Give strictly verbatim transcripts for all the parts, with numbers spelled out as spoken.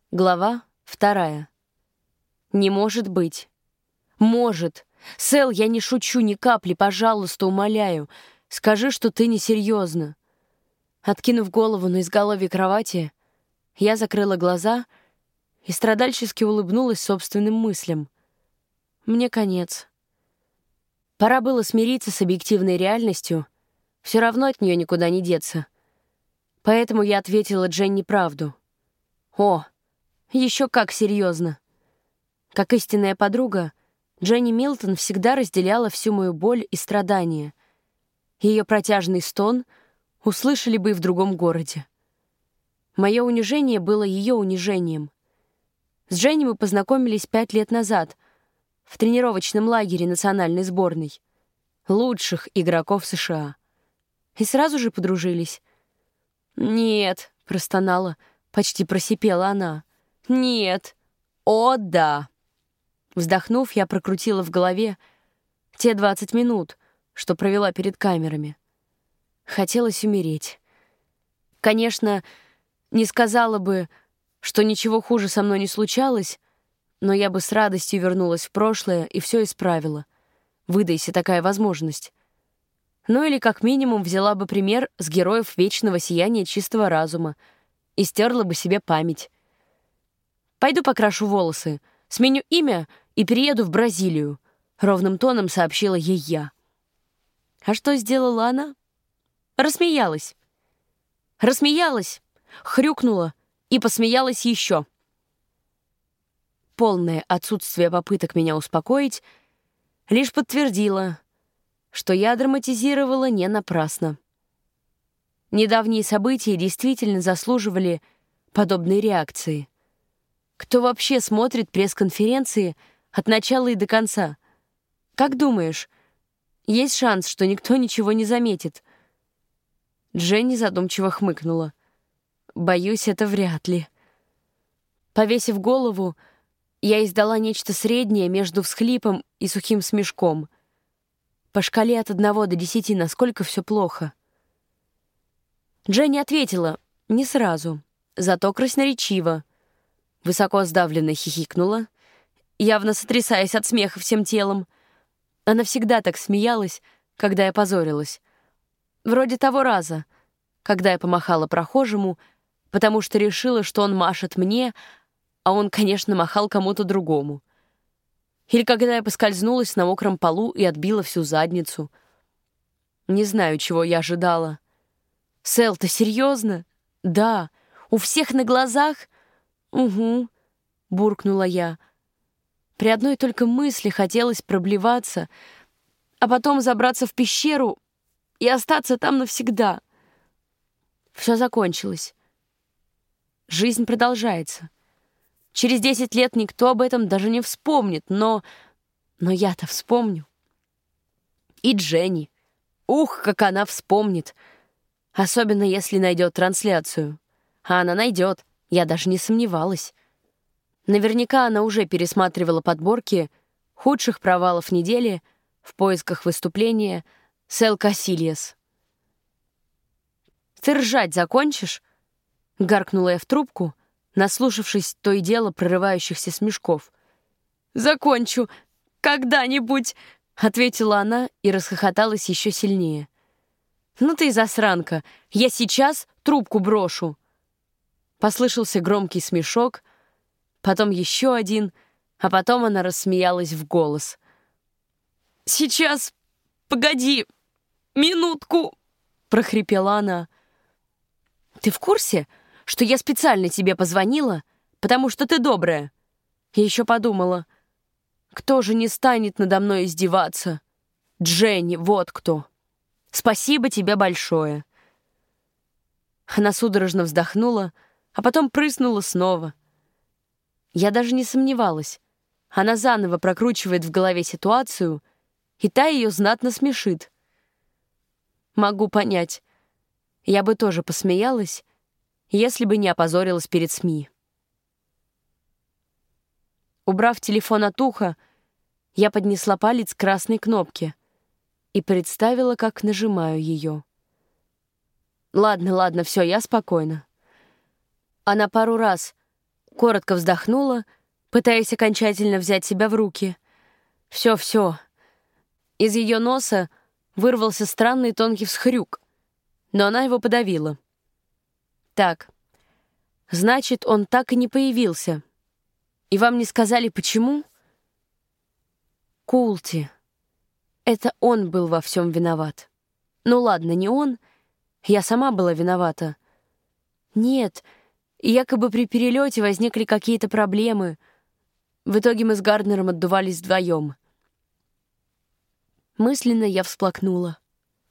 Глава вторая. Не может быть. Может. Сэл, я не шучу ни капли, пожалуйста, умоляю. Скажи, что ты несерьезно. Откинув голову на изголовье кровати, я закрыла глаза и страдальчески улыбнулась собственным мыслям. Мне конец. Пора было смириться с объективной реальностью. Все равно от нее никуда не деться. Поэтому я ответила Дженни правду. О, еще как серьезно. Как истинная подруга, Дженни Милтон всегда разделяла всю мою боль и страдания. Ее протяжный стон услышали бы и в другом городе. Мое унижение было ее унижением. С Дженни мы познакомились пять лет назад в тренировочном лагере национальной сборной лучших игроков США. И сразу же подружились. «Нет», — простонала, почти просипела она. «Нет! О, да!» Вздохнув, я прокрутила в голове те двадцать минут, что провела перед камерами. Хотелось умереть. Конечно, не сказала бы, что ничего хуже со мной не случалось, но я бы с радостью вернулась в прошлое и все исправила, выдайся такая возможность. Ну или как минимум взяла бы пример с героев вечного сияния чистого разума и стерла бы себе память. «Пойду покрашу волосы, сменю имя и перееду в Бразилию», — ровным тоном сообщила ей я. А что сделала она? Рассмеялась. Рассмеялась, хрюкнула и посмеялась еще. Полное отсутствие попыток меня успокоить лишь подтвердило, что я драматизировала не напрасно. Недавние события действительно заслуживали подобной реакции. Кто вообще смотрит пресс-конференции от начала и до конца? Как думаешь, есть шанс, что никто ничего не заметит? Дженни задумчиво хмыкнула. Боюсь, это вряд ли. Повесив голову, я издала нечто среднее между всхлипом и сухим смешком. По шкале от одного до десяти, насколько все плохо. Дженни ответила не сразу, зато красноречиво. Высоко сдавленно хихикнула, явно сотрясаясь от смеха всем телом. Она всегда так смеялась, когда я позорилась. Вроде того раза, когда я помахала прохожему, потому что решила, что он машет мне, а он, конечно, махал кому-то другому. Или когда я поскользнулась на мокром полу и отбила всю задницу. Не знаю, чего я ожидала. «Сэл, ты серьезно?» «Да. У всех на глазах?» «Угу», — буркнула я. При одной только мысли хотелось проблеваться, а потом забраться в пещеру и остаться там навсегда. Все закончилось. Жизнь продолжается. Через десять лет никто об этом даже не вспомнит, но... Но я-то вспомню. И Дженни. Ух, как она вспомнит. Особенно, если найдет трансляцию. А она найдет. Я даже не сомневалась. Наверняка она уже пересматривала подборки худших провалов недели в поисках выступления Сэл Касильяс. «Ты ржать закончишь?» — гаркнула я в трубку, наслушавшись то и дело прорывающихся смешков. «Закончу когда-нибудь!» — ответила она и расхохоталась еще сильнее. «Ну ты и засранка! Я сейчас трубку брошу!» Послышался громкий смешок, потом еще один, а потом она рассмеялась в голос. «Сейчас, погоди, минутку!» — прохрипела она. «Ты в курсе, что я специально тебе позвонила, потому что ты добрая?» Я еще подумала, кто же не станет надо мной издеваться? Дженни, вот кто. Спасибо тебе большое. Она судорожно вздохнула, а потом прыснула снова. Я даже не сомневалась. Она заново прокручивает в голове ситуацию, и та ее знатно смешит. Могу понять. Я бы тоже посмеялась, если бы не опозорилась перед СМИ. Убрав телефон от уха, я поднесла палец к красной кнопке и представила, как нажимаю ее. Ладно, ладно, все, я спокойна. Она пару раз коротко вздохнула, пытаясь окончательно взять себя в руки. Все, все. Из ее носа вырвался странный тонкий всхрюк, но она его подавила. Так, значит, он так и не появился. И вам не сказали, почему? Култи. Это он был во всем виноват. Ну ладно, не он. Я сама была виновата. Нет, якобы при перелете возникли какие-то проблемы. В итоге мы с Гарднером отдувались вдвоем. Мысленно я всплакнула.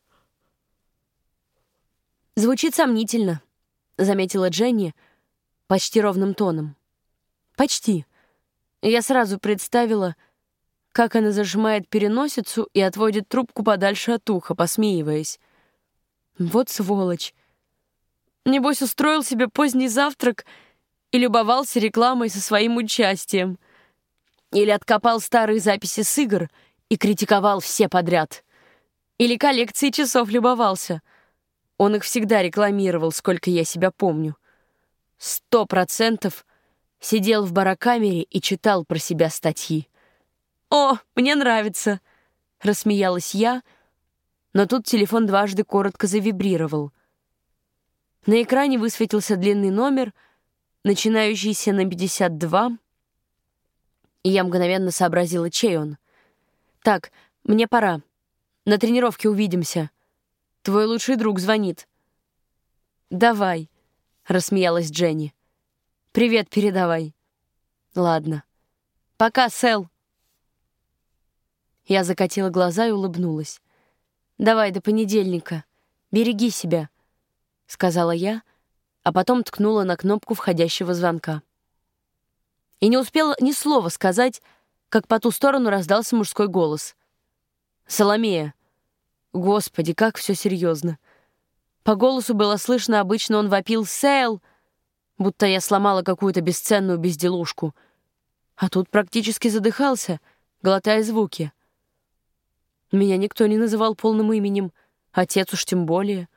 «Звучит сомнительно», — заметила Дженни почти ровным тоном. «Почти». Я сразу представила, как она зажимает переносицу и отводит трубку подальше от уха, посмеиваясь. Вот сволочь. Небось, устроил себе поздний завтрак и любовался рекламой со своим участием. Или откопал старые записи с игр и критиковал все подряд. Или коллекцией часов любовался. Он их всегда рекламировал, сколько я себя помню. Сто процентов сидел в барокамере и читал про себя статьи. «О, мне нравится!» — рассмеялась я, но тут телефон дважды коротко завибрировал. На экране высветился длинный номер, начинающийся на пятьдесят два, и я мгновенно сообразила, чей он. «Так, мне пора. На тренировке увидимся. Твой лучший друг звонит». «Давай», — рассмеялась Дженни. «Привет передавай». «Ладно. Пока, Сэл». Я закатила глаза и улыбнулась. «Давай, до понедельника. Береги себя», — сказала я, а потом ткнула на кнопку входящего звонка. И не успела ни слова сказать, как по ту сторону раздался мужской голос. «Соломея». Господи, как все серьезно. По голосу было слышно, обычно он вопил «Сэл», будто я сломала какую-то бесценную безделушку. А тут практически задыхался, глотая звуки. Меня никто не называл полным именем, отец уж тем более.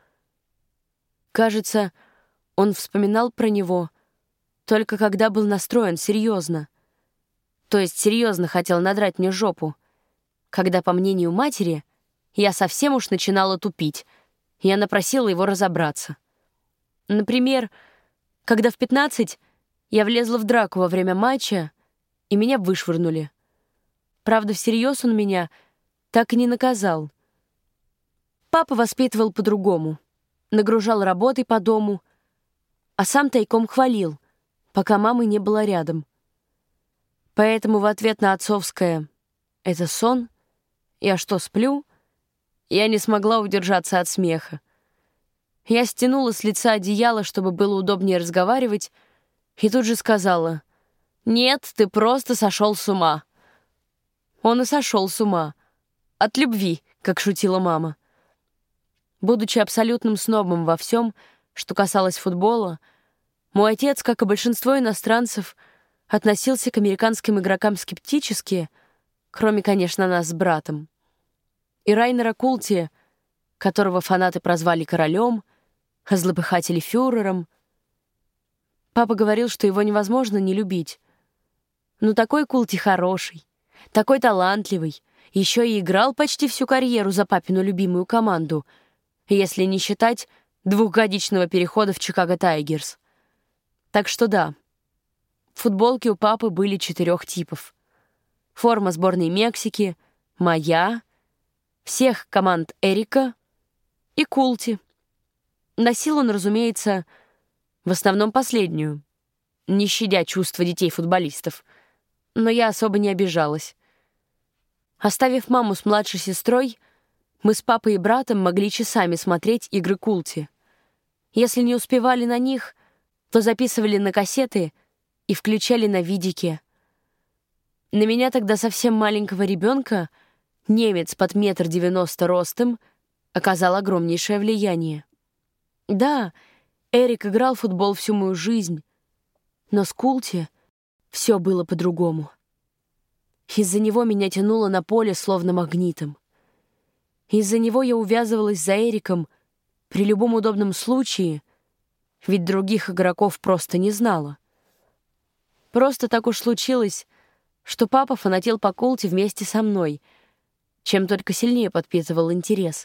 Кажется, он вспоминал про него только когда был настроен серьезно. То есть серьезно хотел надрать мне жопу. Когда, по мнению матери, я совсем уж начинала тупить, я напросила его разобраться. Например, когда в пятнадцать я влезла в драку во время матча, и меня вышвырнули. Правда, всерьез он меня так и не наказал. Папа воспитывал по-другому. Нагружал работой по дому, а сам тайком хвалил, пока мамы не было рядом. Поэтому в ответ на отцовское «это сон? Я что, сплю?» я не смогла удержаться от смеха. Я стянула с лица одеяло, чтобы было удобнее разговаривать, и тут же сказала: «Нет, ты просто сошел с ума». Он и сошел с ума. От любви, как шутила мама. Будучи абсолютным снобом во всем, что касалось футбола, мой отец, как и большинство иностранцев, относился к американским игрокам скептически, кроме, конечно, нас с братом. И Райнера Култи, которого фанаты прозвали королем, а злопыхатели фюрером. Папа говорил, что его невозможно не любить. Но такой Култи хороший, такой талантливый, еще и играл почти всю карьеру за папину любимую команду, если не считать двухгодичного перехода в Чикаго Тайгерс. Так что да, футболки у папы были четырех типов. Форма сборной Мексики, моя, всех команд Эрика и Култи. Носил он, разумеется, в основном последнюю, не щадя чувства детей-футболистов, но я особо не обижалась. Оставив маму с младшей сестрой, мы с папой и братом могли часами смотреть игры Култи. Если не успевали на них, то записывали на кассеты и включали на видике. На меня тогда совсем маленького ребенка немец под метр девяносто ростом оказал огромнейшее влияние. Да, Эрик играл в футбол всю мою жизнь, но с Култи все было по-другому. Из-за него меня тянуло на поле словно магнитом. Из-за него я увязывалась за Эриком при любом удобном случае, ведь других игроков просто не знала. Просто так уж случилось, что папа фанател по Колте вместе со мной, чем только сильнее подпитывал интерес.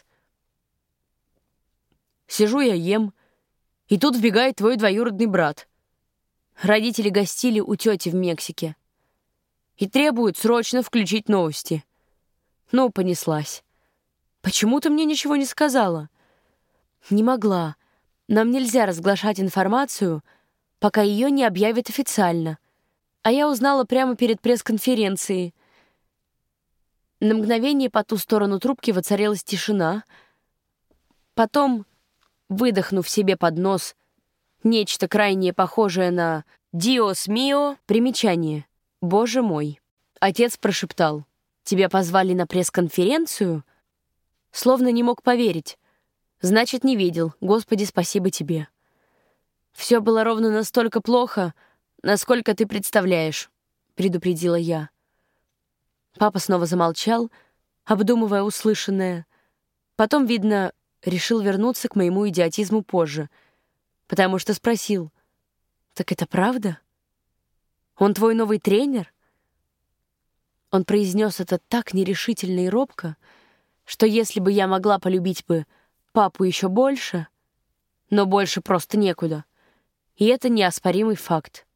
Сижу я ем, и тут вбегает твой двоюродный брат. Родители гостили у тети в Мексике и требуют срочно включить новости. Ну, понеслась. Почему ты мне ничего не сказала? Не могла. Нам нельзя разглашать информацию, пока ее не объявят официально. А я узнала прямо перед пресс-конференцией. На мгновение по ту сторону трубки воцарилась тишина. Потом, выдохнув себе под нос нечто крайне похожее на «Диос мио», примечание «Боже мой». Отец прошептал: «Тебя позвали на пресс-конференцию?» Словно не мог поверить. Значит, не видел. Господи, спасибо тебе. Все было ровно настолько плохо, насколько ты представляешь, предупредила я. Папа снова замолчал, обдумывая услышанное. Потом, видно, решил вернуться к моему идиотизму позже, потому что спросил: «Так это правда? Он твой новый тренер?» Он произнес это так нерешительно и робко, что если бы я могла полюбить бы папу еще больше, но больше просто некуда. И это неоспоримый факт.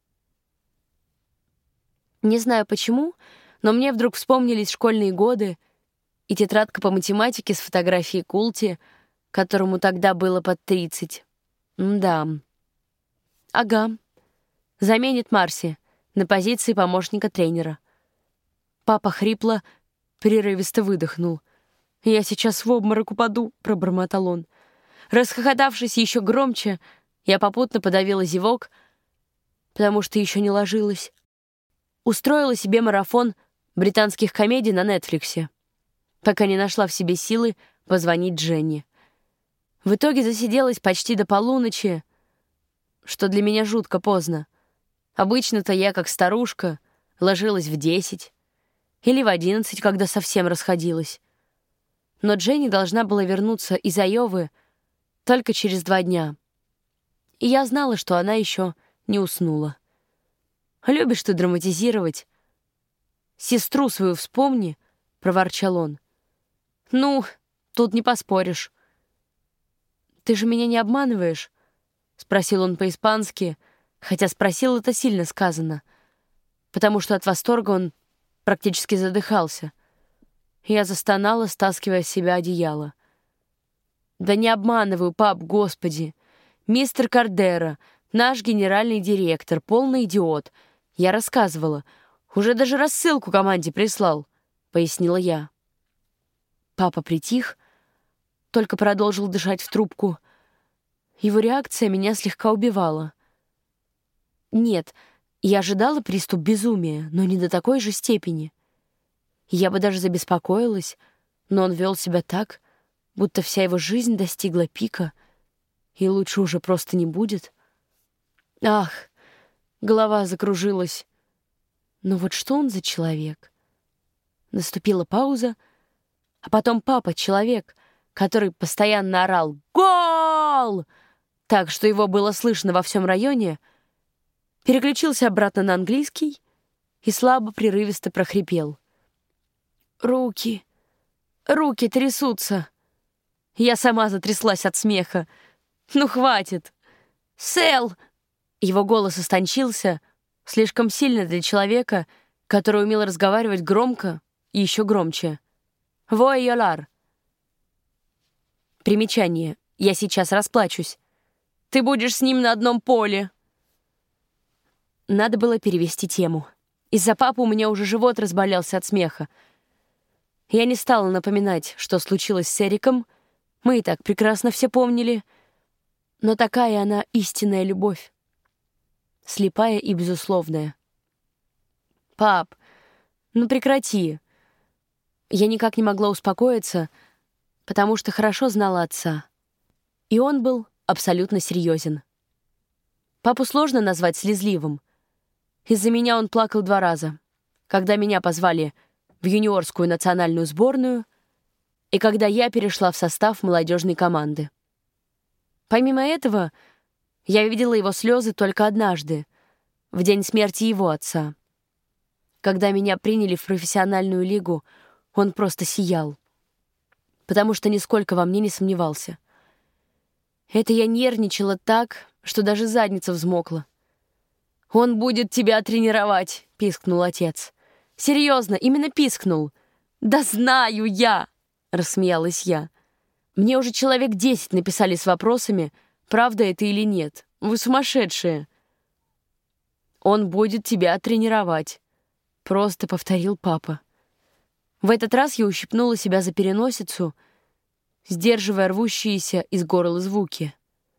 Не знаю почему, но мне вдруг вспомнились школьные годы и тетрадка по математике с фотографией Култи, которому тогда было под тридцать. Да. Ага. Заменит Марси на позиции помощника тренера. Папа хрипло, прерывисто выдохнул. «Я сейчас в обморок упаду», — пробормотал он. Расхохотавшись еще громче, я попутно подавила зевок, потому что еще не ложилась. Устроила себе марафон британских комедий на Нетфликсе, пока не нашла в себе силы позвонить Дженни. В итоге засиделась почти до полуночи, что для меня жутко поздно. Обычно-то я, как старушка, ложилась в десять или в одиннадцать, когда совсем расходилась. Но Дженни должна была вернуться из Айовы только через два дня. И я знала, что она еще не уснула. «Любишь ты драматизировать. Сестру свою вспомни», — проворчал он. «Ну, тут не поспоришь». «Ты же меня не обманываешь?» — спросил он по-испански, хотя спросил это сильно сказано, потому что от восторга он практически задыхался. Я застонала, стаскивая с себя одеяло. «Да не обманываю, пап, господи! Мистер Кардера, наш генеральный директор, полный идиот. Я рассказывала. Уже даже рассылку команде прислал», — пояснила я. Папа притих, только продолжил дышать в трубку. Его реакция меня слегка убивала. Нет, я ожидала приступ безумия, но не до такой же степени. Я бы даже забеспокоилась, но он вел себя так, будто вся его жизнь достигла пика, и лучше уже просто не будет. Ах, голова закружилась. Но вот что он за человек? Наступила пауза, а потом папа, человек, который постоянно орал «Гол!», так, что его было слышно во всем районе, переключился обратно на английский и слабо, прерывисто прохрипел: «Руки, руки трясутся». Я сама затряслась от смеха. «Ну, хватит!» «Сэл!» Его голос истончился, слишком сильно для человека, который умел разговаривать громко и еще громче. «Вой йолар!» Примечание. Я сейчас расплачусь. «Ты будешь с ним на одном поле!» Надо было перевести тему. Из-за папы у меня уже живот разболелся от смеха. Я не стала напоминать, что случилось с Эриком. Мы и так прекрасно все помнили. Но такая она истинная любовь. Слепая и безусловная. «Пап, ну прекрати». Я никак не могла успокоиться, потому что хорошо знала отца. И он был абсолютно серьезен. Папу сложно назвать слезливым. Из-за меня он плакал два раза. Когда меня позвали в юниорскую национальную сборную и когда я перешла в состав молодежной команды. Помимо этого, я видела его слезы только однажды, в день смерти его отца. Когда меня приняли в профессиональную лигу, он просто сиял, потому что нисколько во мне не сомневался. Это я нервничала так, что даже задница взмокла. «Он будет тебя тренировать», — пискнул отец. «Серьезно, именно пискнул». «Да знаю я!» — рассмеялась я. «Мне уже человек десять написали с вопросами, правда это или нет. Вы сумасшедшие». «Он будет тебя тренировать», — просто повторил папа. В этот раз я ущипнула себя за переносицу, сдерживая рвущиеся из горла звуки.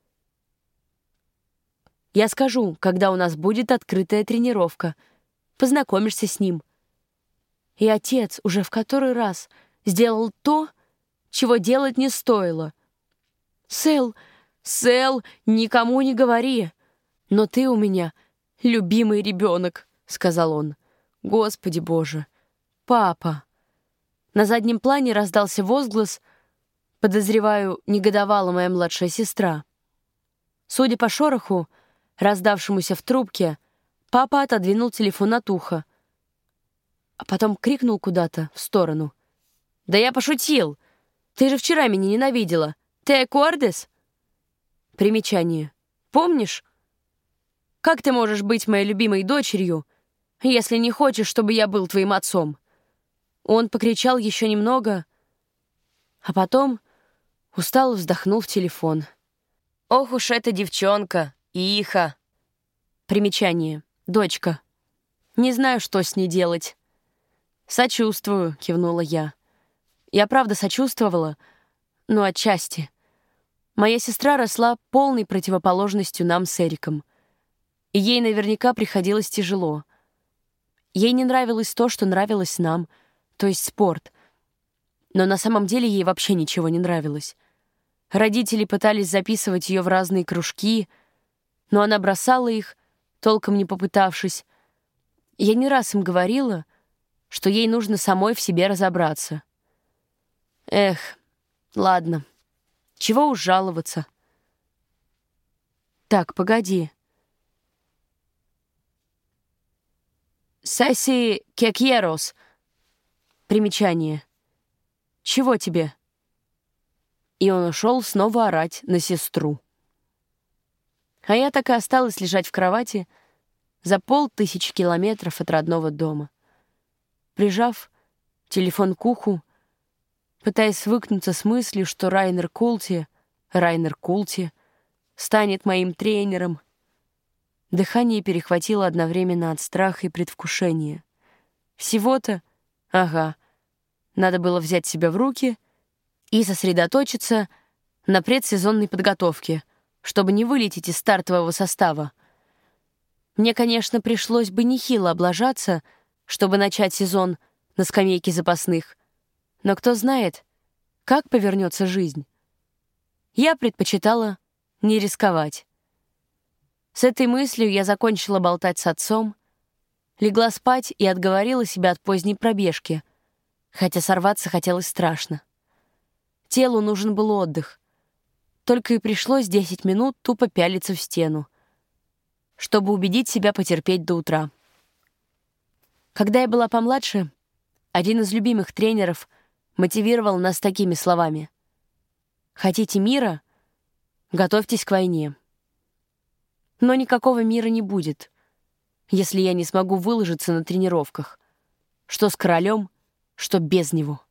«Я скажу, когда у нас будет открытая тренировка. Познакомишься с ним». И отец уже в который раз сделал то, чего делать не стоило. «Сэл, Сэл, никому не говори, но ты у меня любимый ребенок», — сказал он. «Господи Боже! Папа!» На заднем плане раздался возглас, подозреваю, негодовала моя младшая сестра. Судя по шороху, раздавшемуся в трубке, папа отодвинул телефон от уха, а потом крикнул куда-то в сторону. «Да я пошутил! Ты же вчера меня ненавидела! Те аккордес?» Примечание. «Помнишь? Как ты можешь быть моей любимой дочерью, если не хочешь, чтобы я был твоим отцом?» Он покричал еще немного, а потом устало вздохнул в телефон. «Ох уж эта девчонка, Иха!» Примечание. «Дочка. Не знаю, что с ней делать». «Сочувствую», — кивнула я. Я правда сочувствовала, но отчасти. Моя сестра росла полной противоположностью нам с Эриком. И ей наверняка приходилось тяжело. Ей не нравилось то, что нравилось нам, то есть спорт. Но на самом деле ей вообще ничего не нравилось. Родители пытались записывать ее в разные кружки, но она бросала их, толком не попытавшись. Я не раз им говорила, что ей нужно самой в себе разобраться. Эх, ладно, чего уж жаловаться. Так, погоди. «Сеси кекьерос». Примечание. «Чего тебе?» И он ушел снова орать на сестру. А я так и осталась лежать в кровати за полтысячи километров от родного дома, прижав телефон к уху, пытаясь свыкнуться с мыслью, что Райнер Култи, Райнер Култи станет моим тренером. Дыхание перехватило одновременно от страха и предвкушения. Всего-то, ага, надо было взять себя в руки и сосредоточиться на предсезонной подготовке, чтобы не вылететь из стартового состава. Мне, конечно, пришлось бы нехило облажаться, чтобы начать сезон на скамейке запасных, но кто знает, как повернется жизнь. Я предпочитала не рисковать. С этой мыслью я закончила болтать с отцом, легла спать и отговорила себя от поздней пробежки, хотя сорваться хотелось страшно. Телу нужен был отдых. Только и пришлось десять минут тупо пялиться в стену, чтобы убедить себя потерпеть до утра. Когда я была помладше, один из любимых тренеров мотивировал нас такими словами: «Хотите мира? Готовьтесь к войне». Но никакого мира не будет, если я не смогу выложиться на тренировках, что с королем, что без него.